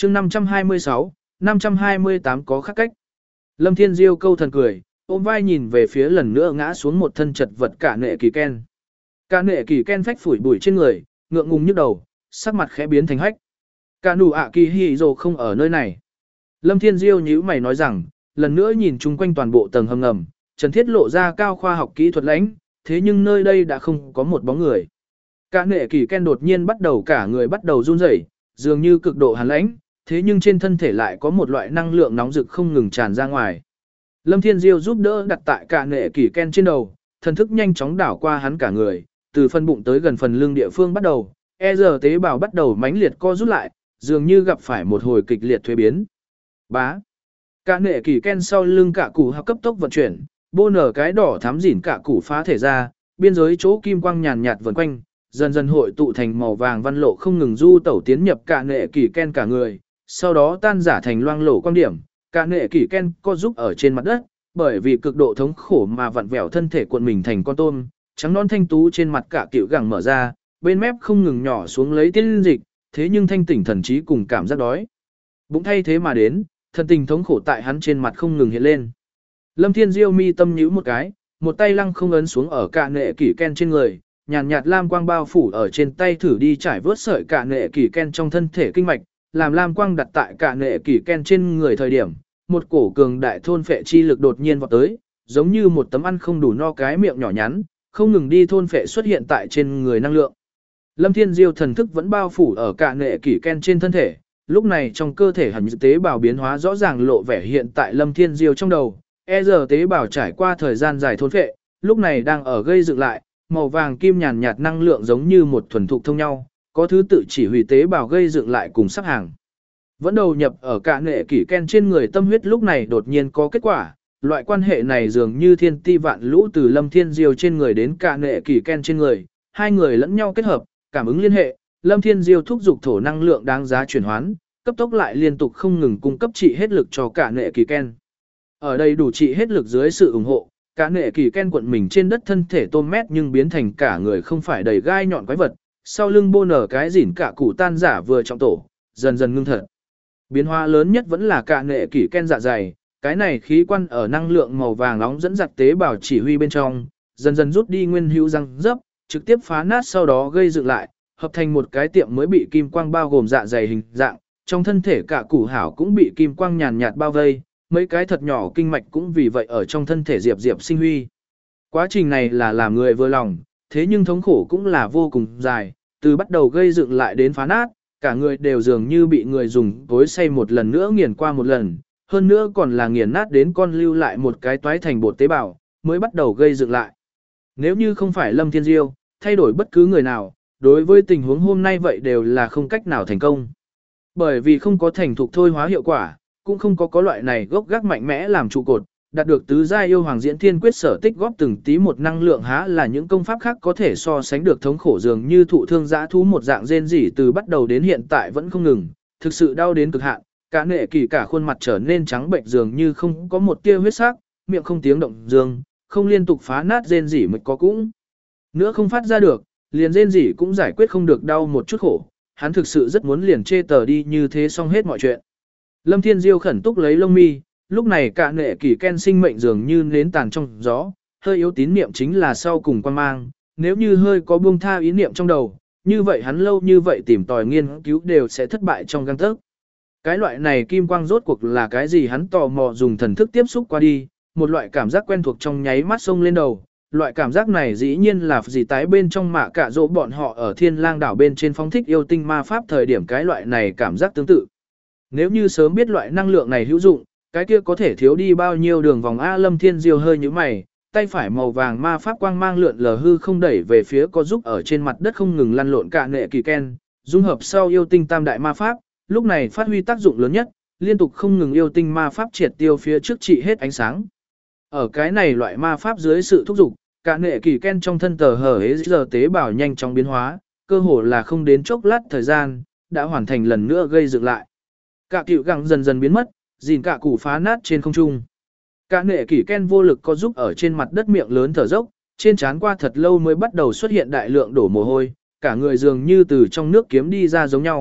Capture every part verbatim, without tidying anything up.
chương năm trăm hai mươi sáu, năm trăm hai mươi tám có khác cách. Lâm Thiên Diêu câu thần cười, ôm vai nhìn về phía lần nữa ngã xuống một thân chật vật cả nệ kỳ ken. Cả nệ kỳ ken phách phủi bụi trên người, ngượng ngùng nhức đầu, sắc mặt khẽ biến thành hách. Cả nụ ạ kỳ hì rồ không ở nơi này. Lâm Thiên Diêu nhíu mày nói rằng, lần nữa nhìn chung quanh toàn bộ tầng hầm ngầm, Trần Thiết lộ ra cao khoa học kỹ thuật lãnh, thế nhưng nơi đây đã không có một bóng người. Cả nệ kỳ ken đột nhiên bắt đầu cả người bắt đầu run rẩy, dường như cực độ hàn lãnh, thế nhưng trên thân thể lại có một loại năng lượng nóng rực không ngừng tràn ra ngoài. Lâm Thiên Diêu giúp đỡ đặt tại cả nệ kỳ ken trên đầu, thần thức nhanh chóng đảo qua hắn cả người, từ phần bụng tới gần phần lưng địa phương bắt đầu, e rờ tế bào bắt đầu mãnh liệt co rút lại, dường như gặp phải một hồi kịch liệt thuế biến. Bá. Cả nệ kỳ ken sau lưng cả củ cấp tốc vận chuyển, bô nở cái đỏ thắm dỉn cả củ phá thể ra, biên giới chỗ kim quang nhàn nhạt vần quanh, dần dần hội tụ thành màu vàng văn lộ không ngừng du tẩu tiến nhập cả nệ kỳ ken cả người, sau đó tan giả thành loang lổ quang điểm, cả nệ kỳ ken co giúp ở trên mặt đất, bởi vì cực độ thống khổ mà vặn vẹo thân thể cuộn mình thành con tôm, trắng non thanh tú trên mặt cả cựu gẳng mở ra, bên mép không ngừng nhỏ xuống lấy tiên dịch, thế nhưng thanh tỉnh thần trí cùng cảm giác đói. Bụng thay thế mà đến, thần tình thống khổ tại hắn trên mặt không ngừng hiện lên. Lâm Thiên Diêu mi tâm nhíu một cái, một tay lăng không ấn xuống ở cả nệ kỳ ken trên người, nhàn nhạt lam quang bao phủ ở trên tay thử đi trải vớt sợi cả nệ kỳ ken trong thân thể kinh mạch, làm lam quang đặt tại cả nệ kỳ ken trên người thời điểm, một cổ cường đại thôn phệ chi lực đột nhiên vọt tới, giống như một tấm ăn không đủ no cái miệng nhỏ nhắn, không ngừng đi thôn phệ xuất hiện tại trên người năng lượng. Lâm Thiên Diêu thần thức vẫn bao phủ ở cả nệ kỳ ken trên thân thể, lúc này trong cơ thể hẳn tế bào biến hóa rõ ràng lộ vẻ hiện tại Lâm Thiên Diêu trong đầu, e rờ tế bào trải qua thời gian dài thôn phệ, lúc này đang ở gây dựng lại, màu vàng kim nhàn nhạt năng lượng giống như một thuần thục thông nhau, có thứ tự chỉ huy tế bào gây dựng lại cùng sắp hàng. Vẫn đầu nhập ở cả nệ kỷ ken trên người tâm huyết lúc này đột nhiên có kết quả, loại quan hệ này dường như thiên ti vạn lũ từ Lâm Thiên Diêu trên người đến cả nệ kỷ ken trên người, hai người lẫn nhau kết hợp, cảm ứng liên hệ, Lâm Thiên Diêu thúc giục thổ năng lượng đáng giá chuyển hoán, cấp tốc lại liên tục không ngừng cung cấp trị hết lực cho cả nệ kỷ ken. Ở đây đủ trị hết lực dưới sự ủng hộ, cả nệ kỷ ken cuộn mình trên đất thân thể tôm mét nhưng biến thành cả người không phải đầy gai nhọn quái vật, sau lưng bô nở cái dỉn cả củ tan giả vừa trọng tổ, dần dần ngưng thật. Biến hóa lớn nhất vẫn là cả nệ kỷ ken dạ dày, cái này khí quan ở năng lượng màu vàng nóng dẫn dắt tế bào chỉ huy bên trong, dần dần rút đi nguyên hữu răng dấp, trực tiếp phá nát sau đó gây dựng lại, hợp thành một cái tiệm mới bị kim quang bao gồm dạ dày hình dạng, trong thân thể cả củ hảo cũng bị kim quang nhàn nhạt bao vây, mấy cái thật nhỏ kinh mạch cũng vì vậy ở trong thân thể diệp diệp sinh huy. Quá trình này là làm người vừa lòng, thế nhưng thống khổ cũng là vô cùng dài, từ bắt đầu gây dựng lại đến phá nát, cả người đều dường như bị người dùng cối xay một lần nữa nghiền qua một lần, hơn nữa còn là nghiền nát đến con lưu lại một cái toái thành bột tế bào, mới bắt đầu gây dựng lại. Nếu như không phải Lâm Thiên Diêu, thay đổi bất cứ người nào, đối với tình huống hôm nay vậy đều là không cách nào thành công. Bởi vì không có thành thục thôi hóa hiệu quả, cũng không có có loại này gốc gác mạnh mẽ làm trụ cột, đạt được tứ gia yêu hoàng diễn thiên quyết sở tích góp từng tí một năng lượng há là những công pháp khác có thể so sánh được thống khổ dường như thụ thương dã thú một dạng rên rỉ từ bắt đầu đến hiện tại vẫn không ngừng, thực sự đau đến cực hạn, cả nệ kỳ cả khuôn mặt trở nên trắng bệnh dường như không có một tia huyết sắc, miệng không tiếng động dương, không liên tục phá nát rên rỉ mới có cũng nữa không phát ra được, liền rên rỉ cũng giải quyết không được đau một chút khổ, hắn thực sự rất muốn liền chê tờ đi như thế xong hết mọi chuyện. Lâm Thiên Diêu khẩn túc lấy lông mi, lúc này cả nệ kỳ ken sinh mệnh dường như nến tàn trong gió, hơi yếu tín niệm chính là sau cùng quan mang, nếu như hơi có buông tha ý niệm trong đầu, như vậy hắn lâu như vậy tìm tòi nghiên cứu đều sẽ thất bại trong gang tấc. Cái loại này kim quang rốt cuộc là cái gì hắn tò mò dùng thần thức tiếp xúc qua đi, một loại cảm giác quen thuộc trong nháy mắt xông lên đầu. Loại cảm giác này dĩ nhiên là gì tái bên trong mạ cả dỗ bọn họ ở thiên lang đảo bên trên phóng thích yêu tinh ma pháp thời điểm cái loại này cảm giác tương tự. Nếu như sớm biết loại năng lượng này hữu dụng, cái kia có thể thiếu đi bao nhiêu đường vòng A. Lâm Thiên Diêu hơi như mày, tay phải màu vàng ma pháp quang mang lượn lờ hư không đẩy về phía có giúp ở trên mặt đất không ngừng lăn lộn cả nệ kỳ ken, dung hợp sau yêu tinh tam đại ma pháp, lúc này phát huy tác dụng lớn nhất, liên tục không ngừng yêu tinh ma pháp triệt tiêu phía trước trị hết ánh sáng. Ở cái này loại ma pháp dưới sự thúc giục, cả nệ kỳ ken trong thân tờ hở hế giờ tế bào nhanh chóng biến hóa, cơ hồ là không đến chốc lát thời gian, đã hoàn thành lần nữa gây dựng lại. Cả cựu gẳng dần dần biến mất, dìn cả củ phá nát trên không trung. Cả nệ kỳ ken vô lực có giúp ở trên mặt đất miệng lớn thở dốc, trên trán qua thật lâu mới bắt đầu xuất hiện đại lượng đổ mồ hôi, cả người dường như từ trong nước kiếm đi ra giống nhau,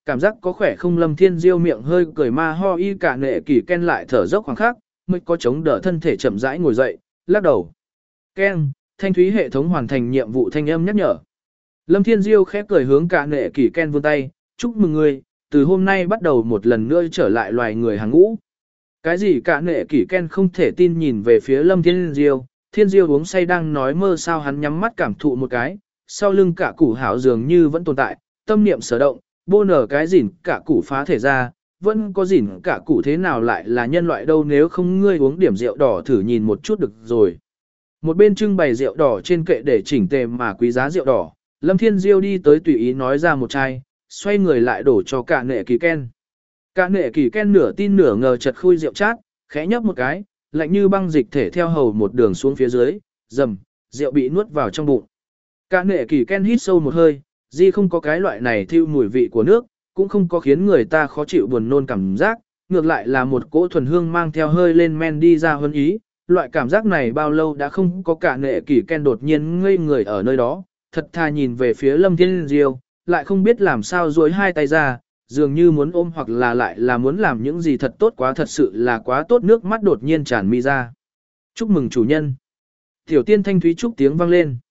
cảm giác có khỏe không? Lâm Thiên Diêu miệng hơi cười ma ho y cả nệ kỳ Ken lại thở dốc khoảng khắc, mới có chống đỡ thân thể chậm rãi ngồi dậy, lắc đầu. Ken, thanh thúy hệ thống hoàn thành nhiệm vụ thanh âm nhắc nhở. Lâm Thiên Diêu khẽ cười hướng cả nệ kỳ Ken vươn tay, chúc mừng ngươi, từ hôm nay bắt đầu một lần nữa trở lại loài người hàng ngũ. Cái gì? Cả nệ kỳ Ken không thể tin nhìn về phía Lâm Thiên Diêu, Thiên Diêu uống say đang nói mơ sao? Hắn nhắm mắt cảm thụ một cái, sau lưng cả củ hảo dường như vẫn tồn tại, tâm niệm sở động, bô nở cái gỉn cả củ phá thể ra, vẫn có gỉn cả củ thế nào lại là nhân loại đâu, nếu không ngươi uống điểm rượu đỏ thử nhìn một chút được rồi. Một bên trưng bày rượu đỏ trên kệ để chỉnh tề mà quý giá rượu đỏ, Lâm Thiên Diêu đi tới tùy ý nói ra một chai, xoay người lại đổ cho cả nệ kỳ Ken. Cả nệ kỳ Ken nửa tin nửa ngờ chật khui rượu chát, khẽ nhấp một cái, lạnh như băng dịch thể theo hầu một đường xuống phía dưới, rầm, rượu bị nuốt vào trong bụng. Cả nệ kỳ Ken hít sâu một hơi, di không có cái loại này thiêu mùi vị của nước, cũng không có khiến người ta khó chịu buồn nôn cảm giác, ngược lại là một cỗ thuần hương mang theo hơi lên men đi ra hơn ý. Loại cảm giác này bao lâu đã không có? Cả nệ kỳ Ken đột nhiên ngây người ở nơi đó, thật thà nhìn về phía Lâm Thiên Diêu, lại không biết làm sao duỗi hai tay ra, dường như muốn ôm hoặc là lại là muốn làm những gì thật tốt quá, thật sự là quá tốt. Nước mắt đột nhiên tràn mi ra. Chúc mừng chủ nhân. Tiểu tiên thanh thúy chúc tiếng vang lên.